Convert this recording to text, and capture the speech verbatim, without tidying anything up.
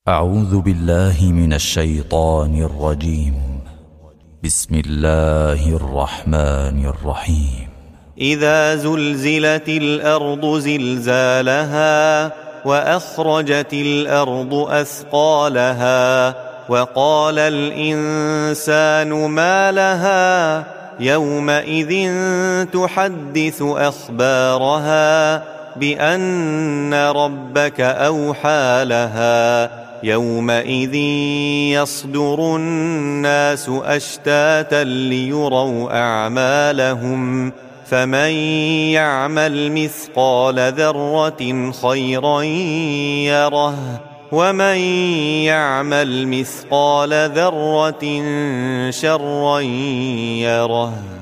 أعوذ بالله من الشيطان الرجيم. بسم الله الرحمن الرحيم. إذا زلزلت الأرض زلزالها وأخرجت الأرض أثقالها وقال الإنسان ما لها يومئذ تحدث أخبارها بأن ربك أوحى لها يومئذ يصدر الناس أشتاتا ليروا أعمالهم فمن يعمل مثقال ذرة خيرا يره ومن يعمل مثقال ذرة شرا يره.